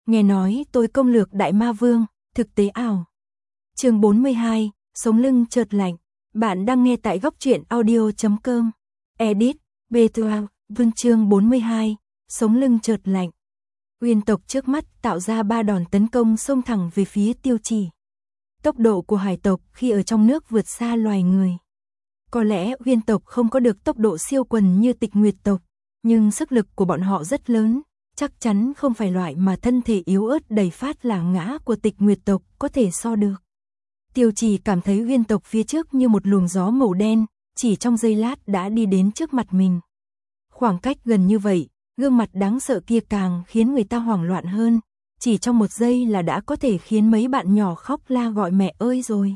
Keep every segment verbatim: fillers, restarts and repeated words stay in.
nghe nói tôi công lược Đại Ma Vương, thực tế ảo. Chương bốn mươi hai, sống lưng chợt lạnh. Bạn đang nghe tại góc truyện audio chấm com. Edit, Betua, Vân chương bốn mươi hai, sống lưng chợt lạnh. Uyên tộc trước mắt tạo ra ba đòn tấn công xông thẳng về phía Tiêu Chỉ. Tốc độ của hải tộc khi ở trong nước vượt xa loài người. Có lẽ Uyên tộc không có được tốc độ siêu quần như Tịch Nguyệt tộc, nhưng sức lực của bọn họ rất lớn, chắc chắn không phải loại mà thân thể yếu ớt đầy phát là ngã của Tịch Nguyệt tộc có thể so được. Tiêu Chỉ cảm thấy Uyên tộc phía trước như một luồng gió màu đen, chỉ trong giây lát đã đi đến trước mặt mình. Khoảng cách gần như vậy, gương mặt đáng sợ kia càng khiến người ta hoảng loạn hơn, chỉ trong một giây là đã có thể khiến mấy bạn nhỏ khóc la gọi mẹ ơi rồi.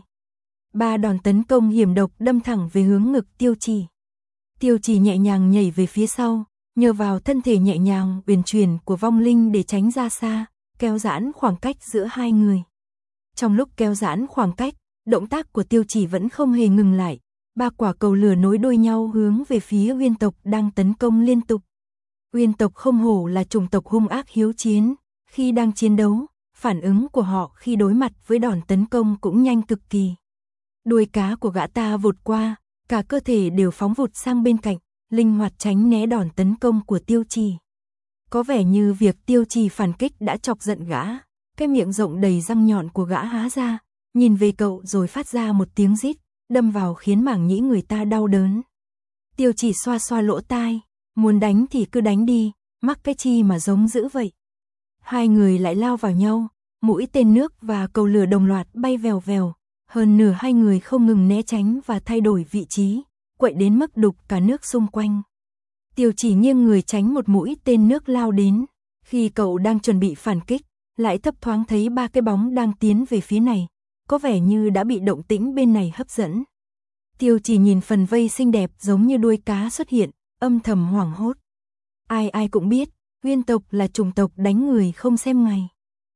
Ba đòn tấn công hiểm độc đâm thẳng về hướng ngực Tiêu Chỉ. Tiêu Chỉ nhẹ nhàng nhảy về phía sau, nhờ vào thân thể nhẹ nhàng uyển chuyển của vong linh để tránh ra xa, kéo giãn khoảng cách giữa hai người. Trong lúc kéo giãn khoảng cách, động tác của Tiêu Chỉ vẫn không hề ngừng lại, ba quả cầu lửa nối đuôi nhau hướng về phía Uyên tộc đang tấn công liên tục. Uyên tộc không hổ là chủng tộc hung ác hiếu chiến, khi đang chiến đấu, phản ứng của họ khi đối mặt với đòn tấn công cũng nhanh cực kỳ. Đuôi cá của gã ta vụt qua, cả cơ thể đều phóng vụt sang bên cạnh, linh hoạt tránh né đòn tấn công của Tiêu Chỉ. Có vẻ như việc Tiêu Chỉ phản kích đã chọc giận gã, cái miệng rộng đầy răng nhọn của gã há ra, nhìn về cậu rồi phát ra một tiếng rít, đâm vào khiến mảng nhĩ người ta đau đớn. Tiêu Chỉ xoa xoa lỗ tai, muốn đánh thì cứ đánh đi, mắc cái chi mà giống dữ vậy. Hai người lại lao vào nhau, mũi tên nước và cầu lửa đồng loạt bay vèo vèo, hơn nửa hai người không ngừng né tránh và thay đổi vị trí, quậy đến mức đục cả nước xung quanh. Tiêu Chỉ nghiêng người tránh một mũi tên nước lao đến, khi cậu đang chuẩn bị phản kích, lại thấp thoáng thấy ba cái bóng đang tiến về phía này, có vẻ như đã bị động tĩnh bên này hấp dẫn. Tiêu Chỉ nhìn phần vây xinh đẹp giống như đuôi cá xuất hiện, âm thầm hoảng hốt. Ai ai cũng biết, Uyên tộc là chủng tộc đánh người không xem ngày.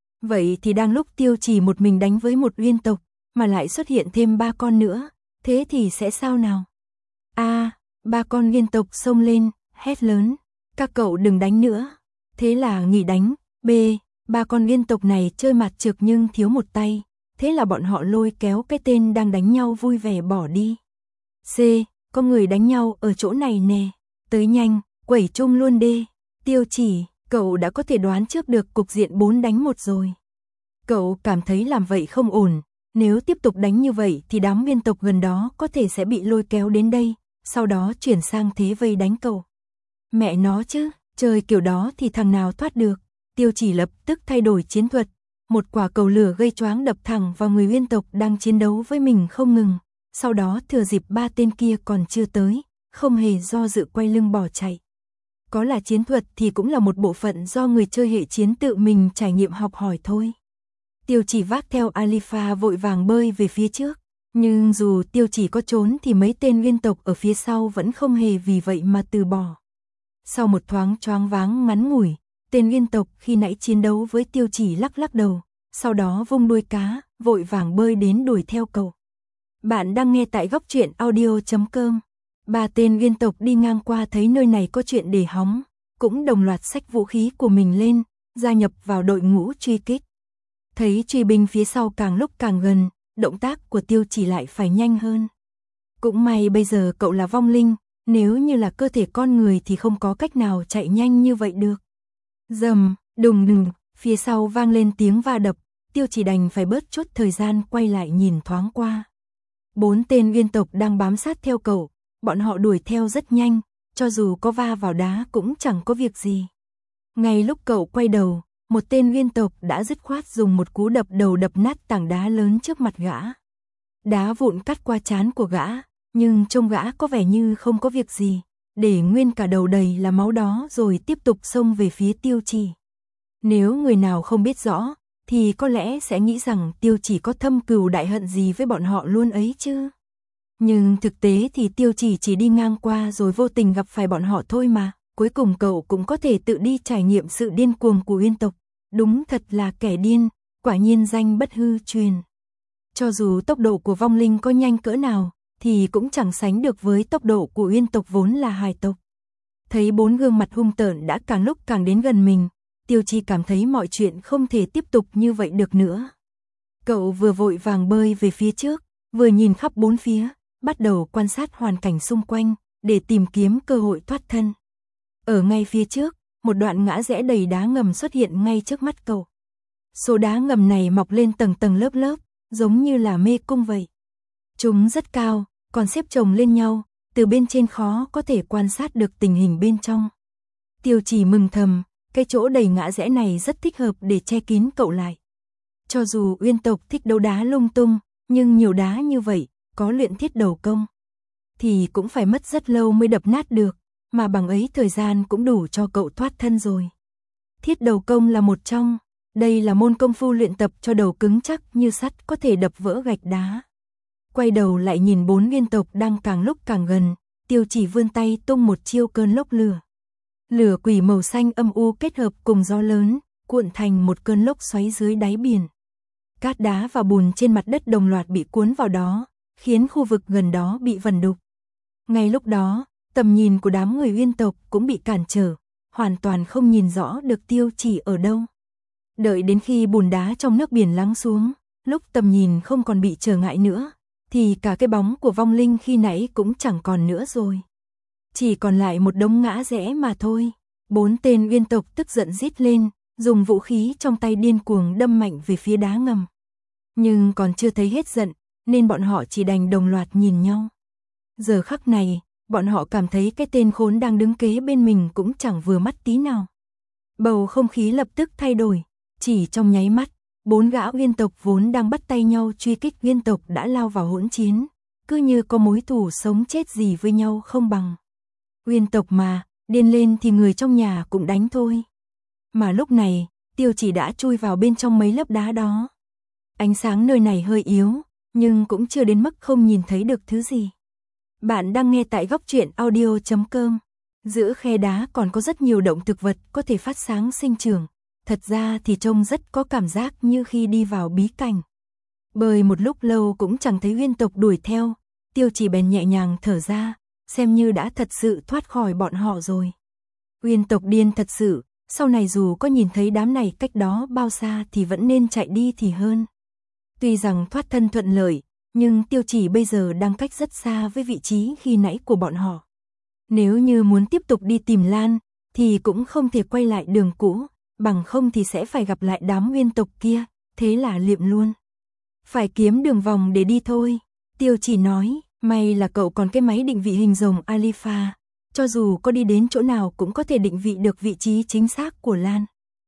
Vậy thì đang lúc Tiêu Chỉ một mình đánh với một Uyên tộc, mà lại xuất hiện thêm ba con nữa, thế thì sẽ sao nào? A, à, ba con Uyên tộc xông lên, hét lớn, các cậu đừng đánh nữa. Thế là nghỉ đánh. B, ba con Uyên tộc này chơi mặt trược nhưng thiếu một tay, thế là bọn họ lôi kéo cái tên đang đánh nhau vui vẻ bỏ đi. C, có người đánh nhau ở chỗ này nè, tới nhanh, quẩy chung luôn đê. Tiêu Chỉ, cậu đã có thể đoán trước được cục diện bốn đánh một rồi. Cậu cảm thấy làm vậy không ổn, nếu tiếp tục đánh như vậy thì đám Uyên tộc gần đó có thể sẽ bị lôi kéo đến đây, sau đó chuyển sang thế vây đánh cậu. Mẹ nó chứ, chơi kiểu đó thì thằng nào thoát được. Tiêu Chỉ lập tức thay đổi chiến thuật, một quả cầu lửa gây choáng đập thẳng vào người Uyên tộc đang chiến đấu với mình không ngừng, sau đó thừa dịp ba tên kia còn chưa tới, không hề do dự quay lưng bỏ chạy. Có là chiến thuật thì cũng là một bộ phận do người chơi hệ chiến tự mình trải nghiệm học hỏi thôi. Tiêu Chỉ vác theo Alifa vội vàng bơi về phía trước, nhưng dù Tiêu Chỉ có trốn thì mấy tên Uyên tộc ở phía sau vẫn không hề vì vậy mà từ bỏ. Sau một thoáng choáng váng ngắn ngủi, tên Uyên tộc khi nãy chiến đấu với Tiêu Chỉ lắc lắc đầu, sau đó vung đuôi cá, vội vàng bơi đến đuổi theo cậu. Bạn đang nghe tại góc truyện audio chấm com. Ba tên Uyên tộc đi ngang qua thấy nơi này có chuyện để hóng, cũng đồng loạt xách vũ khí của mình lên, gia nhập vào đội ngũ truy kích. Thấy truy binh phía sau càng lúc càng gần, động tác của Tiêu Chỉ lại phải nhanh hơn. Cũng may bây giờ cậu là vong linh, nếu như là cơ thể con người thì không có cách nào chạy nhanh như vậy được. Rầm, đùng đùng, phía sau vang lên tiếng va đập, Tiêu Chỉ đành phải bớt chút thời gian quay lại nhìn thoáng qua. Bốn tên Uyên tộc đang bám sát theo cậu, bọn họ đuổi theo rất nhanh, cho dù có va vào đá cũng chẳng có việc gì. Ngay lúc cậu quay đầu, một tên Uyên tộc đã dứt khoát dùng một cú đập đầu đập nát tảng đá lớn trước mặt gã. Đá vụn cắt qua trán của gã, nhưng trông gã có vẻ như không có việc gì, để nguyên cả đầu đầy là máu đó rồi tiếp tục xông về phía Tiêu Chỉ. Nếu người nào không biết rõ, thì có lẽ sẽ nghĩ rằng Tiêu Chỉ có thâm cừu đại hận gì với bọn họ luôn ấy chứ. Nhưng thực tế thì Tiêu Chỉ chỉ đi ngang qua rồi vô tình gặp phải bọn họ thôi mà, cuối cùng cậu cũng có thể tự đi trải nghiệm sự điên cuồng của Uyên tộc. Đúng thật là kẻ điên, quả nhiên danh bất hư truyền. Cho dù tốc độ của vong linh có nhanh cỡ nào, thì cũng chẳng sánh được với tốc độ của Uyên tộc vốn là hài tộc. Thấy bốn gương mặt hung tợn đã càng lúc càng đến gần mình, Tiêu Chi cảm thấy mọi chuyện không thể tiếp tục như vậy được nữa. Cậu vừa vội vàng bơi về phía trước, vừa nhìn khắp bốn phía, bắt đầu quan sát hoàn cảnh xung quanh, để tìm kiếm cơ hội thoát thân. Ở ngay phía trước, một đoạn ngã rẽ đầy đá ngầm xuất hiện ngay trước mắt cậu. Số đá ngầm này mọc lên tầng tầng lớp lớp, giống như là mê cung vậy. Chúng rất cao, còn xếp chồng lên nhau, từ bên trên khó có thể quan sát được tình hình bên trong. Tiêu Chỉ mừng thầm, cái chỗ đầy ngã rẽ này rất thích hợp để che kín cậu lại. Cho dù Uyên tộc thích đấu đá lung tung, nhưng nhiều đá như vậy, có luyện thiết đầu công, thì cũng phải mất rất lâu mới đập nát được, mà bằng ấy thời gian cũng đủ cho cậu thoát thân rồi. Thiết đầu công là một trong, đây là môn công phu luyện tập cho đầu cứng chắc như sắt có thể đập vỡ gạch đá. Quay đầu lại nhìn bốn Uyên tộc đang càng lúc càng gần, Tiêu Chỉ vươn tay tung một chiêu cơn lốc lửa. Lửa quỷ màu xanh âm u kết hợp cùng gió lớn, cuộn thành một cơn lốc xoáy dưới đáy biển. Cát đá và bùn trên mặt đất đồng loạt bị cuốn vào đó, khiến khu vực gần đó bị vần đục. Ngay lúc đó, tầm nhìn của đám người Uyên tộc cũng bị cản trở, hoàn toàn không nhìn rõ được Tiêu Chỉ ở đâu. Đợi đến khi bùn đá trong nước biển lắng xuống, lúc tầm nhìn không còn bị trở ngại nữa, thì cả cái bóng của vong linh khi nãy cũng chẳng còn nữa rồi. Chỉ còn lại một đống ngã rẽ mà thôi. Bốn tên Uyên tộc tức giận rít lên, dùng vũ khí trong tay điên cuồng đâm mạnh về phía đá ngầm. Nhưng còn chưa thấy hết giận, nên bọn họ chỉ đành đồng loạt nhìn nhau. Giờ khắc này, bọn họ cảm thấy cái tên khốn đang đứng kế bên mình cũng chẳng vừa mắt tí nào. Bầu không khí lập tức thay đổi, chỉ trong nháy mắt, bốn gã Uyên tộc vốn đang bắt tay nhau truy kích Uyên tộc đã lao vào hỗn chiến, cứ như có mối thù sống chết gì với nhau không bằng. Uyên tộc mà, điên lên thì người trong nhà cũng đánh thôi. Mà lúc này, Tiêu Chỉ đã chui vào bên trong mấy lớp đá đó. Ánh sáng nơi này hơi yếu, nhưng cũng chưa đến mức không nhìn thấy được thứ gì. Bạn đang nghe tại góc truyện audio chấm com. Giữa khe đá còn có rất nhiều động thực vật có thể phát sáng sinh trưởng. Thật ra thì trông rất có cảm giác như khi đi vào bí cảnh. Bơi một lúc lâu cũng chẳng thấy Uyên tộc đuổi theo, Tiêu Chỉ bèn nhẹ nhàng thở ra, xem như đã thật sự thoát khỏi bọn họ rồi. Uyên tộc điên thật sự, sau này dù có nhìn thấy đám này cách đó bao xa thì vẫn nên chạy đi thì hơn. Tuy rằng thoát thân thuận lợi, nhưng Tiêu Chỉ bây giờ đang cách rất xa với vị trí khi nãy của bọn họ. Nếu như muốn tiếp tục đi tìm Lan, thì cũng không thể quay lại đường cũ, bằng không thì sẽ phải gặp lại đám Uyên tộc kia, thế là liệm luôn. Phải kiếm đường vòng để đi thôi, Tiêu Chỉ nói, may là cậu còn cái máy định vị hình rồng Alpha, cho dù có đi đến chỗ nào cũng có thể định vị được vị trí chính xác của Lan.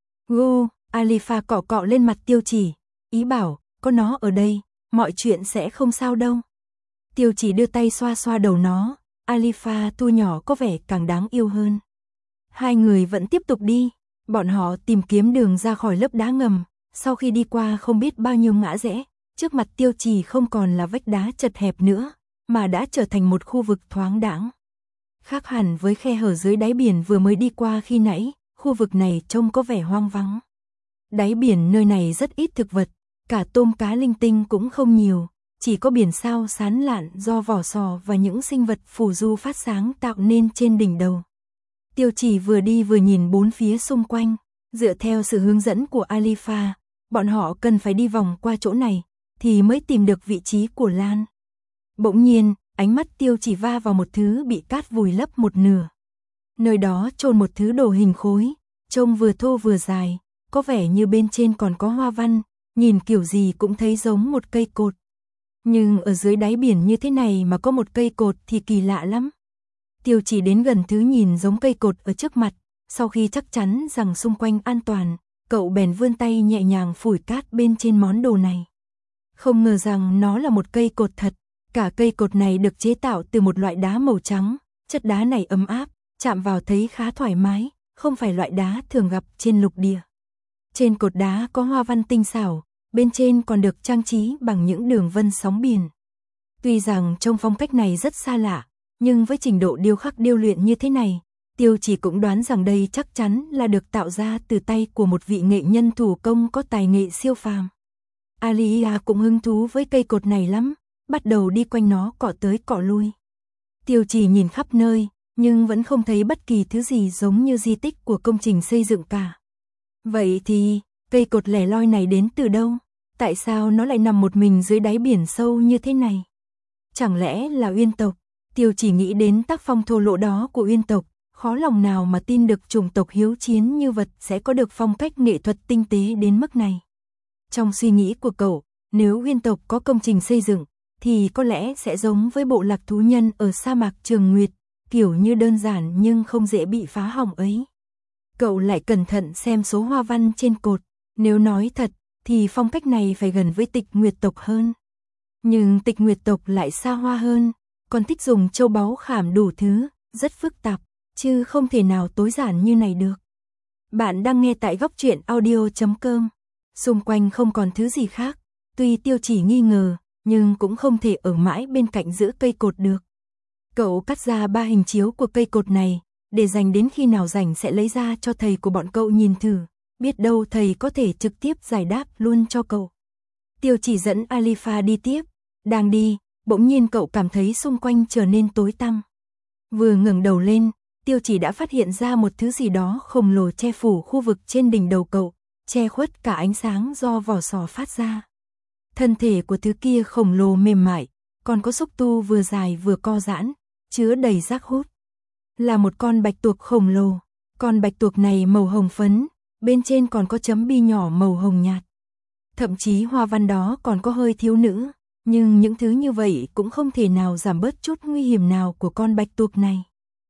Gu, Alpha cọ cọ lên mặt Tiêu Chỉ, ý bảo, có nó ở đây, mọi chuyện sẽ không sao đâu. Tiêu Chỉ đưa tay xoa xoa đầu nó, Alpha thu nhỏ có vẻ càng đáng yêu hơn. Hai người vẫn tiếp tục đi, bọn họ tìm kiếm đường ra khỏi lớp đá ngầm, sau khi đi qua không biết bao nhiêu ngã rẽ, trước mặt Tiêu Chỉ không còn là vách đá chật hẹp nữa, mà đã trở thành một khu vực thoáng đãng. Khác hẳn với khe hở dưới đáy biển vừa mới đi qua khi nãy, khu vực này trông có vẻ hoang vắng. Đáy biển nơi này rất ít thực vật, cả tôm cá linh tinh cũng không nhiều, chỉ có biển sao sán lạn do vỏ sò và những sinh vật phù du phát sáng tạo nên trên đỉnh đầu. Tiêu Chỉ vừa đi vừa nhìn bốn phía xung quanh, dựa theo sự hướng dẫn của Alpha, bọn họ cần phải đi vòng qua chỗ này, thì mới tìm được vị trí của Lan. Bỗng nhiên, ánh mắt Tiêu Chỉ va vào một thứ bị cát vùi lấp một nửa. Nơi đó chôn một thứ đồ hình khối, trông vừa thô vừa dài, có vẻ như bên trên còn có hoa văn, nhìn kiểu gì cũng thấy giống một cây cột. Nhưng ở dưới đáy biển như thế này mà có một cây cột thì kỳ lạ lắm. Tiêu Chỉ đến gần thứ nhìn giống cây cột ở trước mặt, sau khi chắc chắn rằng xung quanh an toàn, cậu bèn vươn tay nhẹ nhàng phủi cát bên trên món đồ này. Không ngờ rằng nó là một cây cột thật, cả cây cột này được chế tạo từ một loại đá màu trắng, chất đá này ấm áp, chạm vào thấy khá thoải mái, không phải loại đá thường gặp trên lục địa. Trên cột đá có hoa văn tinh xảo, bên trên còn được trang trí bằng những đường vân sóng biển. Tuy rằng trông phong cách này rất xa lạ, nhưng với trình độ điêu khắc điêu luyện như thế này, Tiêu Chỉ cũng đoán rằng đây chắc chắn là được tạo ra từ tay của một vị nghệ nhân thủ công có tài nghệ siêu phàm. Alia cũng hứng thú với cây cột này lắm, bắt đầu đi quanh nó cọ tới cọ lui. Tiêu Chỉ nhìn khắp nơi, nhưng vẫn không thấy bất kỳ thứ gì giống như di tích của công trình xây dựng cả. Vậy thì, cây cột lẻ loi này đến từ đâu? Tại sao nó lại nằm một mình dưới đáy biển sâu như thế này? Chẳng lẽ là Uyên tộc? Tiêu Chỉ nghĩ đến tác phong thô lỗ đó của Uyên tộc, khó lòng nào mà tin được chủng tộc hiếu chiến như vật sẽ có được phong cách nghệ thuật tinh tế đến mức này. Trong suy nghĩ của cậu, nếu Uyên tộc có công trình xây dựng, thì có lẽ sẽ giống với bộ lạc thú nhân ở sa mạc Trường Nguyệt, kiểu như đơn giản nhưng không dễ bị phá hỏng ấy. Cậu lại cẩn thận xem số hoa văn trên cột, nếu nói thật, thì phong cách này phải gần với Tịch Nguyệt tộc hơn. Nhưng Tịch Nguyệt tộc lại xa hoa hơn, còn thích dùng châu báu khảm đủ thứ, rất phức tạp, chứ không thể nào tối giản như này được. Bạn đang nghe tại góc truyện audio chấm com. Xung quanh không còn thứ gì khác, tuy Tiêu Chỉ nghi ngờ, nhưng cũng không thể ở mãi bên cạnh giữ cây cột được. Cậu cắt ra ba hình chiếu của cây cột này, để dành đến khi nào rảnh sẽ lấy ra cho thầy của bọn cậu nhìn thử, biết đâu thầy có thể trực tiếp giải đáp luôn cho cậu. Tiêu Chỉ dẫn Alifa đi tiếp, đang đi, bỗng nhiên cậu cảm thấy xung quanh trở nên tối tăm. Vừa ngẩng đầu lên, Tiêu Chỉ đã phát hiện ra một thứ gì đó khổng lồ che phủ khu vực trên đỉnh đầu cậu, che khuất cả ánh sáng do vỏ sò phát ra. Thân thể của thứ kia khổng lồ mềm mại, còn có xúc tu vừa dài vừa co giãn, chứa đầy rác hút. Là một con bạch tuộc khổng lồ, con bạch tuộc này màu hồng phấn, bên trên còn có chấm bi nhỏ màu hồng nhạt. Thậm chí hoa văn đó còn có hơi thiếu nữ, nhưng những thứ như vậy cũng không thể nào giảm bớt chút nguy hiểm nào của con bạch tuộc này.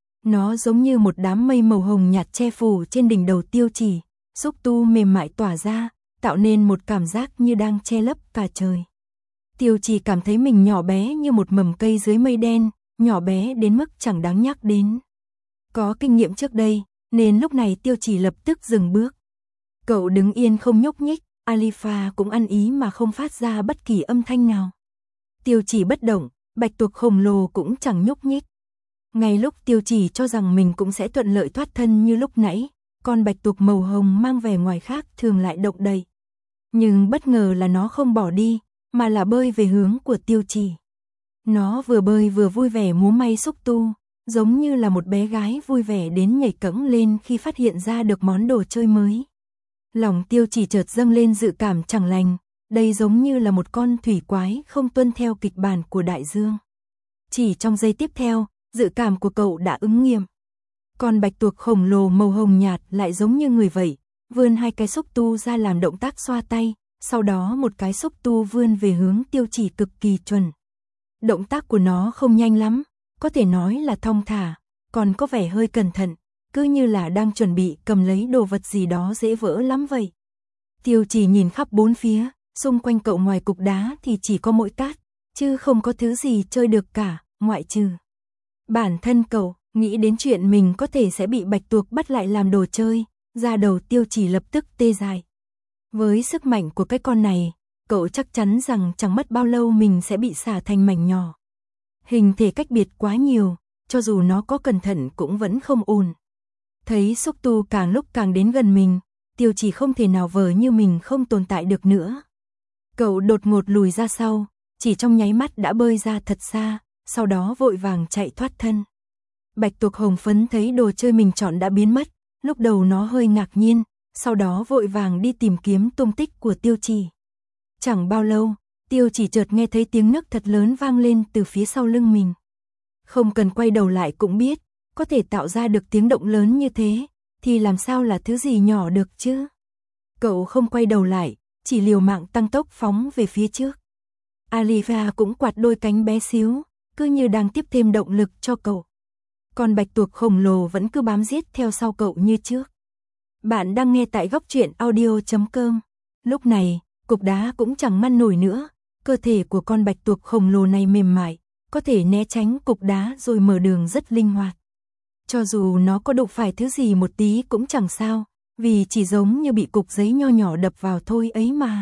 Nó giống như một đám mây màu hồng nhạt che phủ trên đỉnh đầu Tiêu Chỉ, xúc tu mềm mại tỏa ra, tạo nên một cảm giác như đang che lấp cả trời. Tiêu Chỉ cảm thấy mình nhỏ bé như một mầm cây dưới mây đen, nhỏ bé đến mức chẳng đáng nhắc đến. Có kinh nghiệm trước đây, nên lúc này Tiêu Chỉ lập tức dừng bước. Cậu đứng yên không nhúc nhích, Alifa cũng ăn ý mà không phát ra bất kỳ âm thanh nào. Tiêu Chỉ bất động, bạch tuộc khổng lồ cũng chẳng nhúc nhích. Ngay lúc Tiêu Chỉ cho rằng mình cũng sẽ thuận lợi thoát thân như lúc nãy, con bạch tuộc màu hồng mang vẻ ngoài khác thường lại động đậy. Nhưng bất ngờ là nó không bỏ đi, mà là bơi về hướng của Tiêu Chỉ. Nó vừa bơi vừa vui vẻ múa may xúc tu, giống như là một bé gái vui vẻ đến nhảy cẫng lên khi phát hiện ra được món đồ chơi mới. Lòng Tiêu Chỉ chợt dâng lên dự cảm chẳng lành, đây giống như là một con thủy quái không tuân theo kịch bản của đại dương. Chỉ trong giây tiếp theo, dự cảm của cậu đã ứng nghiệm. Con bạch tuộc khổng lồ màu hồng nhạt lại giống như người vậy, vươn hai cái xúc tu ra làm động tác xoa tay, sau đó một cái xúc tu vươn về hướng Tiêu Chỉ cực kỳ chuẩn. Động tác của nó không nhanh lắm, có thể nói là thong thả, còn có vẻ hơi cẩn thận, cứ như là đang chuẩn bị cầm lấy đồ vật gì đó dễ vỡ lắm vậy. Tiêu Chỉ nhìn khắp bốn phía, xung quanh cậu ngoài cục đá thì chỉ có mỗi cát, chứ không có thứ gì chơi được cả, ngoại trừ bản thân cậu. Nghĩ đến chuyện mình có thể sẽ bị bạch tuộc bắt lại làm đồ chơi, da đầu Tiêu Chỉ lập tức tê dại. Với sức mạnh của cái con này, cậu chắc chắn rằng chẳng mất bao lâu mình sẽ bị xả thành mảnh nhỏ. Hình thể cách biệt quá nhiều, cho dù nó có cẩn thận cũng vẫn không ổn. Thấy xúc tu càng lúc càng đến gần mình, Tiêu Chỉ không thể nào vờ như mình không tồn tại được nữa. Cậu đột ngột lùi ra sau, chỉ trong nháy mắt đã bơi ra thật xa, sau đó vội vàng chạy thoát thân. Bạch tuộc hồng phấn thấy đồ chơi mình chọn đã biến mất, lúc đầu nó hơi ngạc nhiên, sau đó vội vàng đi tìm kiếm tung tích của Tiêu Chỉ. Chẳng bao lâu, Tiêu Chỉ chợt nghe thấy tiếng nấc thật lớn vang lên từ phía sau lưng mình. Không cần quay đầu lại cũng biết, có thể tạo ra được tiếng động lớn như thế, thì làm sao là thứ gì nhỏ được chứ? Cậu không quay đầu lại, chỉ liều mạng tăng tốc phóng về phía trước. Alifa cũng quạt đôi cánh bé xíu, cứ như đang tiếp thêm động lực cho cậu. Còn bạch tuộc khổng lồ vẫn cứ bám giết theo sau cậu như trước. Bạn đang nghe tại góc truyện audio chấm com. Lúc này, cục đá cũng chẳng ngăn nổi nữa, cơ thể của con bạch tuộc khổng lồ này mềm mại, có thể né tránh cục đá rồi mở đường rất linh hoạt. Cho dù nó có đụng phải thứ gì một tí cũng chẳng sao, vì chỉ giống như bị cục giấy nho nhỏ đập vào thôi ấy mà.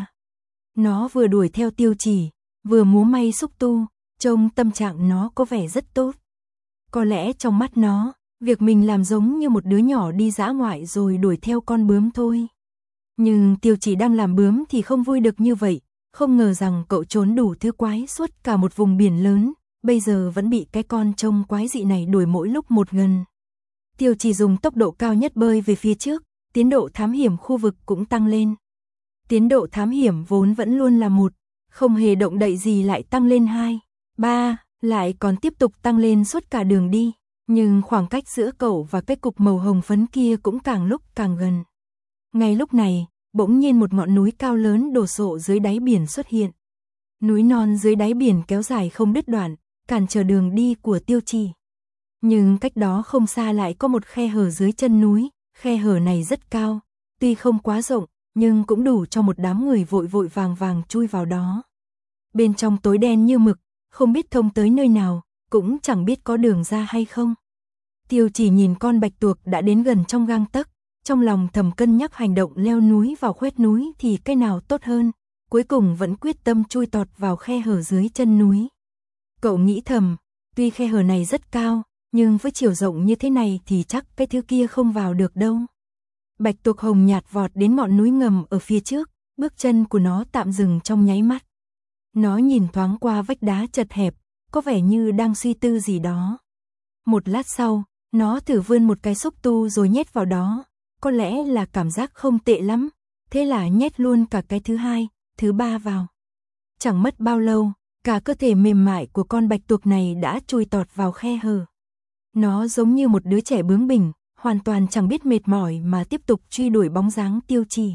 Nó vừa đuổi theo Tiêu Chỉ, vừa múa may xúc tu, trông tâm trạng nó có vẻ rất tốt. Có lẽ trong mắt nó, việc mình làm giống như một đứa nhỏ đi dã ngoại rồi đuổi theo con bướm thôi. Nhưng Tiêu Chỉ đang làm bướm thì không vui được như vậy, không ngờ rằng cậu trốn đủ thứ quái suốt cả một vùng biển lớn, bây giờ vẫn bị cái con trông quái dị này đuổi mỗi lúc một gần. Tiêu Chỉ dùng tốc độ cao nhất bơi về phía trước, tiến độ thám hiểm khu vực cũng tăng lên. Tiến độ thám hiểm vốn vẫn luôn là một, không hề động đậy gì lại tăng lên hai, ba, lại còn tiếp tục tăng lên suốt cả đường đi, nhưng khoảng cách giữa cậu và cái cục màu hồng phấn kia cũng càng lúc càng gần. Ngay lúc này, bỗng nhiên một ngọn núi cao lớn đổ sộ dưới đáy biển xuất hiện. Núi non dưới đáy biển kéo dài không đứt đoạn, cản trở đường đi của Tiêu Chỉ. Nhưng cách đó không xa lại có một khe hở dưới chân núi, khe hở này rất cao, tuy không quá rộng, nhưng cũng đủ cho một đám người vội vội vàng vàng chui vào đó. Bên trong tối đen như mực, không biết thông tới nơi nào, cũng chẳng biết có đường ra hay không. Tiêu Chỉ nhìn con bạch tuộc đã đến gần trong gang tấc, trong lòng thầm cân nhắc hành động leo núi vào khoét núi thì cái nào tốt hơn, cuối cùng vẫn quyết tâm chui tọt vào khe hở dưới chân núi. Cậu nghĩ thầm, tuy khe hở này rất cao, nhưng với chiều rộng như thế này thì chắc cái thứ kia không vào được đâu. Bạch tuộc hồng nhạt vọt đến ngọn núi ngầm ở phía trước, bước chân của nó tạm dừng trong nháy mắt. Nó nhìn thoáng qua vách đá chật hẹp, có vẻ như đang suy tư gì đó. Một lát sau, nó thử vươn một cái xúc tu rồi nhét vào đó, có lẽ là cảm giác không tệ lắm, thế là nhét luôn cả cái thứ hai, thứ ba vào. Chẳng mất bao lâu, cả cơ thể mềm mại của con bạch tuộc này đã chui tọt vào khe hở. Nó giống như một đứa trẻ bướng bỉnh, hoàn toàn chẳng biết mệt mỏi mà tiếp tục truy đuổi bóng dáng Tiêu Chỉ.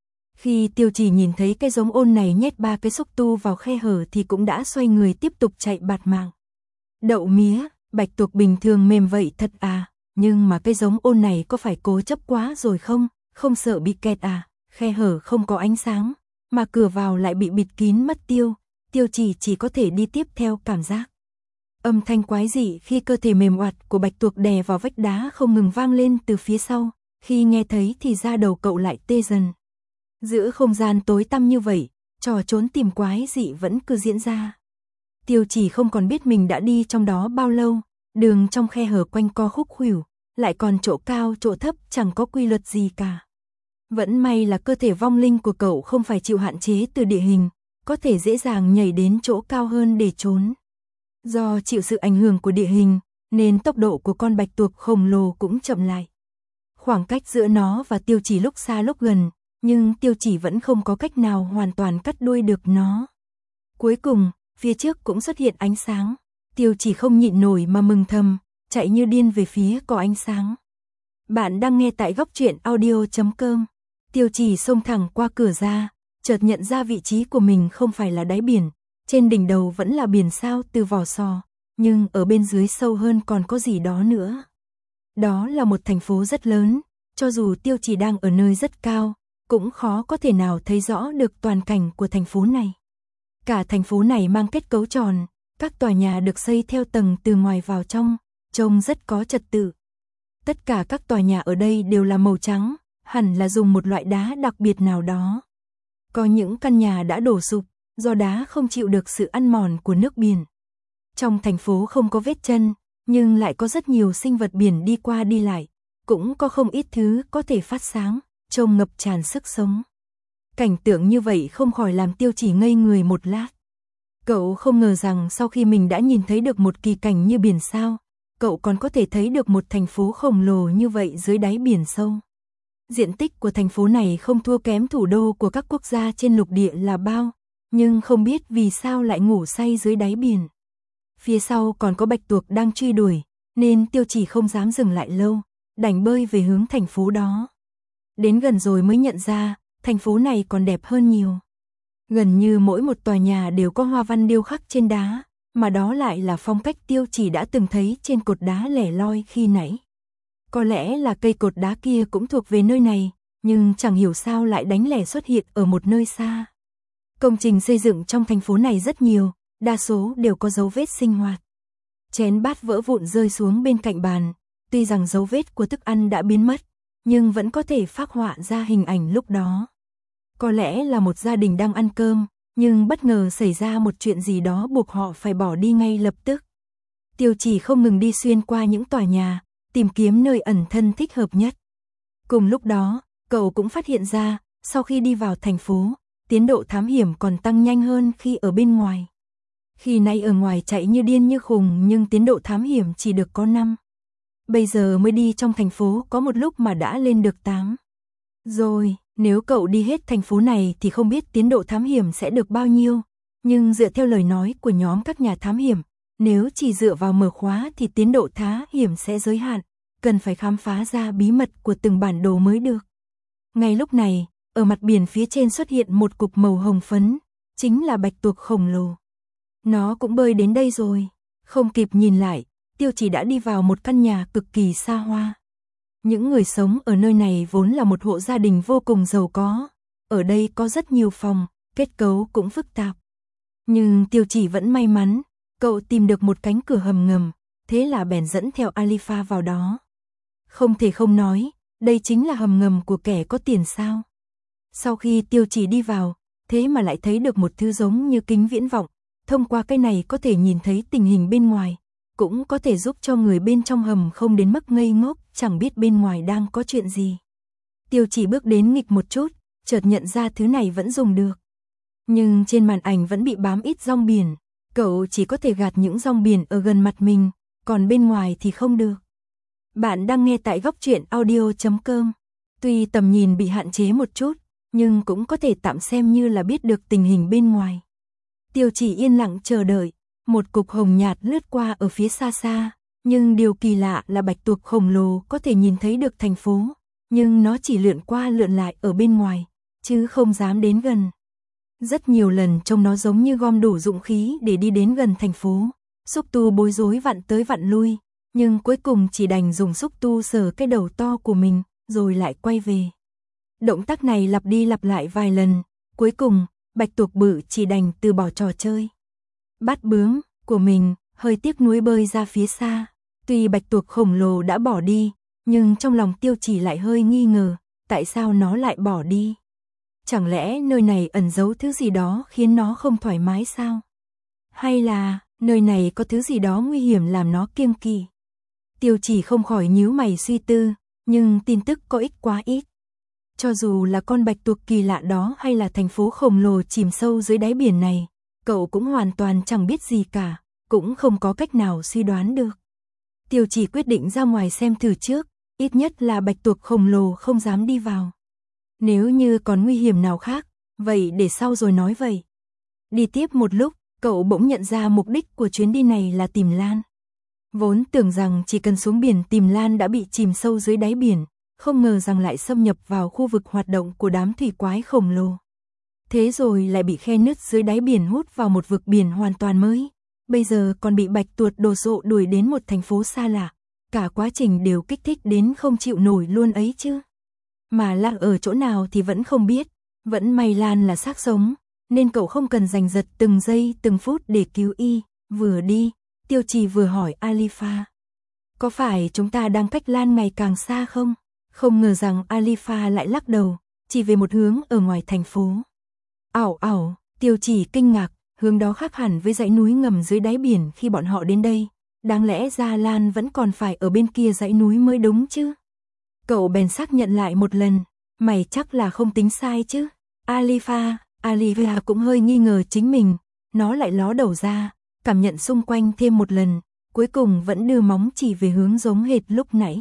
Khi Tiêu Chỉ nhìn thấy cái giống ôn này nhét ba cái xúc tu vào khe hở thì cũng đã xoay người tiếp tục chạy bạt mạng. Đậu mía, bạch tuộc bình thường mềm vậy thật à, nhưng mà cái giống ôn này có phải cố chấp quá rồi không, không sợ bị kẹt à, khe hở không có ánh sáng, mà cửa vào lại bị bịt kín mất tiêu, Tiêu Chỉ chỉ có thể đi tiếp theo cảm giác. Âm thanh quái dị khi cơ thể mềm oặt của bạch tuộc đè vào vách đá không ngừng vang lên từ phía sau, khi nghe thấy thì da đầu cậu lại tê dần. Giữa không gian tối tăm như vậy, trò trốn tìm quái dị vẫn cứ diễn ra. Tiêu Chỉ không còn biết mình đã đi trong đó bao lâu, đường trong khe hở quanh co khúc khuỷu, lại còn chỗ cao chỗ thấp chẳng có quy luật gì cả. Vẫn may là cơ thể vong linh của cậu không phải chịu hạn chế từ địa hình, có thể dễ dàng nhảy đến chỗ cao hơn để trốn. Do chịu sự ảnh hưởng của địa hình, nên tốc độ của con bạch tuộc khổng lồ cũng chậm lại. Khoảng cách giữa nó và Tiêu Chỉ lúc xa lúc gần, nhưng Tiêu Chỉ vẫn không có cách nào hoàn toàn cắt đuôi được nó. Cuối cùng, phía trước cũng xuất hiện ánh sáng, Tiêu Chỉ không nhịn nổi mà mừng thầm, chạy như điên về phía có ánh sáng. Bạn đang nghe tại góc truyện audio chấm com. Tiêu Chỉ xông thẳng qua cửa ra, chợt nhận ra vị trí của mình không phải là đáy biển, trên đỉnh đầu vẫn là biển sao từ vỏ sò, nhưng ở bên dưới sâu hơn còn có gì đó nữa. Đó là một thành phố rất lớn, cho dù Tiêu Chỉ đang ở nơi rất cao, cũng khó có thể nào thấy rõ được toàn cảnh của thành phố này. Cả thành phố này mang kết cấu tròn, các tòa nhà được xây theo tầng từ ngoài vào trong, trông rất có trật tự. Tất cả các tòa nhà ở đây đều là màu trắng, hẳn là dùng một loại đá đặc biệt nào đó. Có những căn nhà đã đổ sụp, do đá không chịu được sự ăn mòn của nước biển. Trong thành phố không có vết chân, nhưng lại có rất nhiều sinh vật biển đi qua đi lại, cũng có không ít thứ có thể phát sáng, trông ngập tràn sức sống. Cảnh tượng như vậy không khỏi làm Tiêu Chỉ ngây người một lát. Cậu không ngờ rằng sau khi mình đã nhìn thấy được một kỳ cảnh như biển sao, cậu còn có thể thấy được một thành phố khổng lồ như vậy dưới đáy biển sâu. Diện tích của thành phố này không thua kém thủ đô của các quốc gia trên lục địa là bao, nhưng không biết vì sao lại ngủ say dưới đáy biển. Phía sau còn có bạch tuộc đang truy đuổi, nên Tiêu Chỉ không dám dừng lại lâu, đành bơi về hướng thành phố đó. Đến gần rồi mới nhận ra, thành phố này còn đẹp hơn nhiều. Gần như mỗi một tòa nhà đều có hoa văn điêu khắc trên đá, mà đó lại là phong cách Tiêu Chỉ đã từng thấy trên cột đá lẻ loi khi nãy. Có lẽ là cây cột đá kia cũng thuộc về nơi này, nhưng chẳng hiểu sao lại đánh lẻ xuất hiện ở một nơi xa. Công trình xây dựng trong thành phố này rất nhiều, đa số đều có dấu vết sinh hoạt. Chén bát vỡ vụn rơi xuống bên cạnh bàn, tuy rằng dấu vết của thức ăn đã biến mất, nhưng vẫn có thể phác họa ra hình ảnh lúc đó. Có lẽ là một gia đình đang ăn cơm, nhưng bất ngờ xảy ra một chuyện gì đó buộc họ phải bỏ đi ngay lập tức. Tiêu Chỉ không ngừng đi xuyên qua những tòa nhà, tìm kiếm nơi ẩn thân thích hợp nhất. Cùng lúc đó, cậu cũng phát hiện ra, sau khi đi vào thành phố, tiến độ thám hiểm còn tăng nhanh hơn khi ở bên ngoài. Khi nãy ở ngoài chạy như điên như khùng nhưng tiến độ thám hiểm chỉ được có năm. Bây giờ mới đi trong thành phố có một lúc mà đã lên được tám. Rồi, nếu cậu đi hết thành phố này thì không biết tiến độ thám hiểm sẽ được bao nhiêu, nhưng dựa theo lời nói của nhóm các nhà thám hiểm, nếu chỉ dựa vào mở khóa thì tiến độ thám hiểm sẽ giới hạn, cần phải khám phá ra bí mật của từng bản đồ mới được. Ngay lúc này, ở mặt biển phía trên xuất hiện một cục màu hồng phấn, chính là bạch tuộc khổng lồ. Nó cũng bơi đến đây rồi, không kịp nhìn lại, Tiêu Chỉ đã đi vào một căn nhà cực kỳ xa hoa. Những người sống ở nơi này vốn là một hộ gia đình vô cùng giàu có, ở đây có rất nhiều phòng, kết cấu cũng phức tạp. Nhưng Tiêu Chỉ vẫn may mắn, cậu tìm được một cánh cửa hầm ngầm, thế là bèn dẫn theo Alifa vào đó. Không thể không nói, đây chính là hầm ngầm của kẻ có tiền sao. Sau khi Tiêu Chỉ đi vào, thế mà lại thấy được một thứ giống như kính viễn vọng, thông qua cái này có thể nhìn thấy tình hình bên ngoài, cũng có thể giúp cho người bên trong hầm không đến mức ngây ngốc, chẳng biết bên ngoài đang có chuyện gì. Tiêu Chỉ bước đến nghịch một chút, chợt nhận ra thứ này vẫn dùng được. Nhưng trên màn ảnh vẫn bị bám ít rong biển, cậu chỉ có thể gạt những rong biển ở gần mặt mình, còn bên ngoài thì không được. Bạn đang nghe tại góc truyện audio chấm com. Tuy tầm nhìn bị hạn chế một chút, nhưng cũng có thể tạm xem như là biết được tình hình bên ngoài. Tiêu Chỉ yên lặng chờ đợi, một cục hồng nhạt lướt qua ở phía xa xa, nhưng điều kỳ lạ là bạch tuộc khổng lồ có thể nhìn thấy được thành phố, nhưng nó chỉ lượn qua lượn lại ở bên ngoài, chứ không dám đến gần. Rất nhiều lần trông nó giống như gom đủ dũng khí để đi đến gần thành phố, xúc tu bối rối vặn tới vặn lui, nhưng cuối cùng chỉ đành dùng xúc tu sờ cái đầu to của mình, rồi lại quay về. Động tác này lặp đi lặp lại vài lần, cuối cùng, bạch tuộc bự chỉ đành từ bỏ trò chơi bắt bướm của mình, hơi tiếc nuối bơi ra phía xa. Tuy bạch tuộc khổng lồ đã bỏ đi, nhưng trong lòng Tiêu Chỉ lại hơi nghi ngờ, tại sao nó lại bỏ đi? Chẳng lẽ nơi này ẩn giấu thứ gì đó khiến nó không thoải mái sao? Hay là, nơi này có thứ gì đó nguy hiểm làm nó kiêng kỵ? Tiêu Chỉ không khỏi nhíu mày suy tư, nhưng tin tức có ích quá ít. Cho dù là con bạch tuộc kỳ lạ đó hay là thành phố khổng lồ chìm sâu dưới đáy biển này, cậu cũng hoàn toàn chẳng biết gì cả, cũng không có cách nào suy đoán được. Tiêu Chỉ quyết định ra ngoài xem thử trước, ít nhất là bạch tuộc khổng lồ không dám đi vào. Nếu như còn nguy hiểm nào khác, vậy để sau rồi nói vậy. Đi tiếp một lúc, cậu bỗng nhận ra mục đích của chuyến đi này là tìm Lan. Vốn tưởng rằng chỉ cần xuống biển tìm Lan đã bị chìm sâu dưới đáy biển, không ngờ rằng lại xâm nhập vào khu vực hoạt động của đám thủy quái khổng lồ. Thế rồi lại bị khe nứt dưới đáy biển hút vào một vực biển hoàn toàn mới. Bây giờ còn bị bạch tuộc đồ sộ đuổi đến một thành phố xa lạ. Cả quá trình đều kích thích đến không chịu nổi luôn ấy chứ. Mà Lan ở chỗ nào thì vẫn không biết. Vẫn may Lan là xác sống, nên cậu không cần giành giật từng giây từng phút để cứu y. Vừa đi, Tiêu Chỉ vừa hỏi Alifa. Có phải chúng ta đang cách Lan ngày càng xa không? Không ngờ rằng Alifa lại lắc đầu, chỉ về một hướng ở ngoài thành phố. Ảo ảo, Tiêu Chỉ kinh ngạc, hướng đó khác hẳn với dãy núi ngầm dưới đáy biển khi bọn họ đến đây. Đáng lẽ ra Lan vẫn còn phải ở bên kia dãy núi mới đúng chứ. Cậu bèn xác nhận lại một lần, mày chắc là không tính sai chứ. Alifa, Alifa cũng hơi nghi ngờ chính mình, nó lại ló đầu ra, cảm nhận xung quanh thêm một lần, cuối cùng vẫn đưa móng chỉ về hướng giống hệt lúc nãy.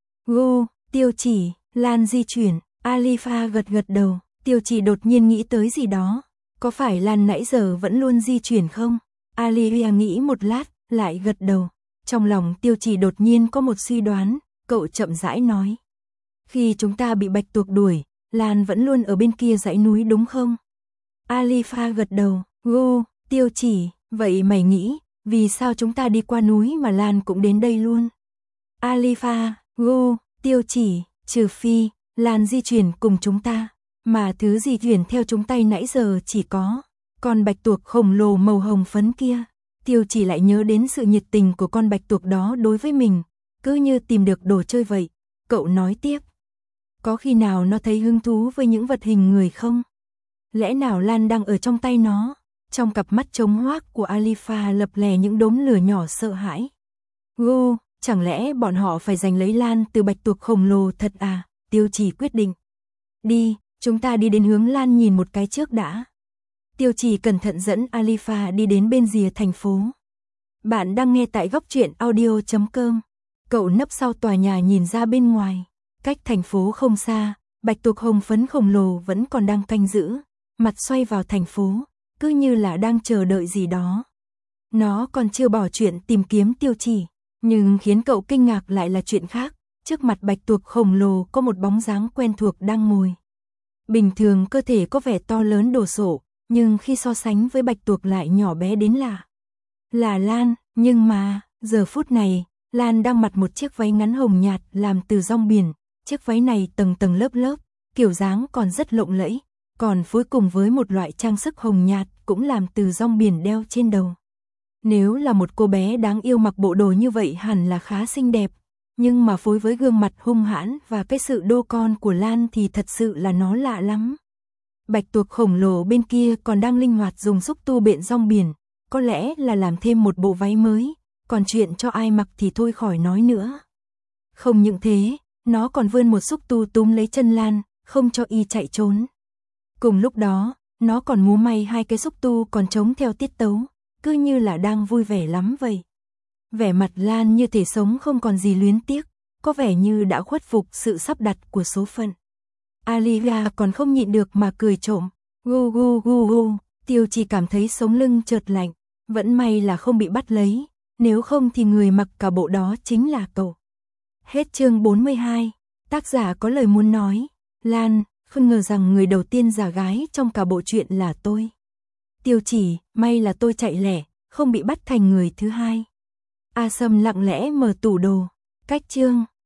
Gu, Tiêu Chỉ, Lan di chuyển, Alifa gật gật đầu, Tiêu Chỉ đột nhiên nghĩ tới gì đó. Có phải Lan nãy giờ vẫn luôn di chuyển không? Alifa nghĩ một lát, lại gật đầu. Trong lòng Tiêu Chỉ đột nhiên có một suy đoán, cậu chậm rãi nói. Khi chúng ta bị bạch tuộc đuổi, Lan vẫn luôn ở bên kia dãy núi đúng không? Alifa gật đầu, gu, Tiêu Chỉ, vậy mày nghĩ, vì sao chúng ta đi qua núi mà Lan cũng đến đây luôn? Alifa, gu, Tiêu Chỉ, trừ phi, Lan di chuyển cùng chúng ta, mà thứ di chuyển theo chúng tay nãy giờ chỉ có con bạch tuộc khổng lồ màu hồng phấn kia. Tiêu Chỉ lại nhớ đến sự nhiệt tình của con bạch tuộc đó đối với mình, cứ như tìm được đồ chơi vậy. Cậu nói tiếp, có khi nào nó thấy hứng thú với những vật hình người không? Lẽ nào Lan đang ở trong tay nó? Trong cặp mắt trống hoác của Alifa lập lè những đốm lửa nhỏ sợ hãi. Gu, chẳng lẽ bọn họ phải giành lấy Lan từ bạch tuộc khổng lồ thật à? Tiêu Chỉ quyết định. Đi, chúng ta đi đến hướng Lan nhìn một cái trước đã. Tiêu Chỉ cẩn thận dẫn Alifa đi đến bên rìa thành phố. Bạn đang nghe tại góc truyện audio chấm com. Cậu nấp sau tòa nhà nhìn ra bên ngoài. Cách thành phố không xa, Bạch tuộc hồng phấn khổng lồ vẫn còn đang canh giữ, mặt xoay vào thành phố, cứ như là đang chờ đợi gì đó. Nó còn chưa bỏ chuyện tìm kiếm Tiêu Chỉ, nhưng khiến cậu kinh ngạc lại là chuyện khác, trước mặt bạch tuộc khổng lồ có một bóng dáng quen thuộc đang ngồi. Bình thường cơ thể có vẻ to lớn đồ sộ, nhưng khi so sánh với bạch tuộc lại nhỏ bé đến lạ. Là Lan, nhưng mà, giờ phút này, Lan đang mặc một chiếc váy ngắn hồng nhạt làm từ rong biển, chiếc váy này tầng tầng lớp lớp, kiểu dáng còn rất lộng lẫy, còn phối cùng với một loại trang sức hồng nhạt cũng làm từ rong biển đeo trên đầu. Nếu là một cô bé đáng yêu mặc bộ đồ như vậy hẳn là khá xinh đẹp, nhưng mà phối với gương mặt hung hãn và cái sự đô con của Lan thì thật sự là nó lạ lắm. Bạch tuộc khổng lồ bên kia còn đang linh hoạt dùng xúc tu bện rong biển, có lẽ là làm thêm một bộ váy mới, còn chuyện cho ai mặc thì thôi khỏi nói nữa. Không những thế, nó còn vươn một xúc tu túm lấy chân Lan, không cho y chạy trốn. Cùng lúc đó, nó còn múa may hai cái xúc tu còn trống theo tiết tấu, cứ như là đang vui vẻ lắm vậy. Vẻ mặt Lan như thể sống không còn gì luyến tiếc, có vẻ như đã khuất phục sự sắp đặt của số phận. Alia còn không nhịn được mà cười trộm, gu gu gu gu, Tiêu Chỉ cảm thấy sống lưng chợt lạnh, vẫn may là không bị bắt lấy, nếu không thì người mặc cả bộ đó chính là cậu. Hết chương bốn mươi hai, tác giả có lời muốn nói, Lan, không ngờ rằng người đầu tiên giả gái trong cả bộ truyện là tôi. Tiêu Chỉ, may là tôi chạy lẻ, không bị bắt thành người thứ hai. A Sâm lặng lẽ mở tủ đồ, cách chương.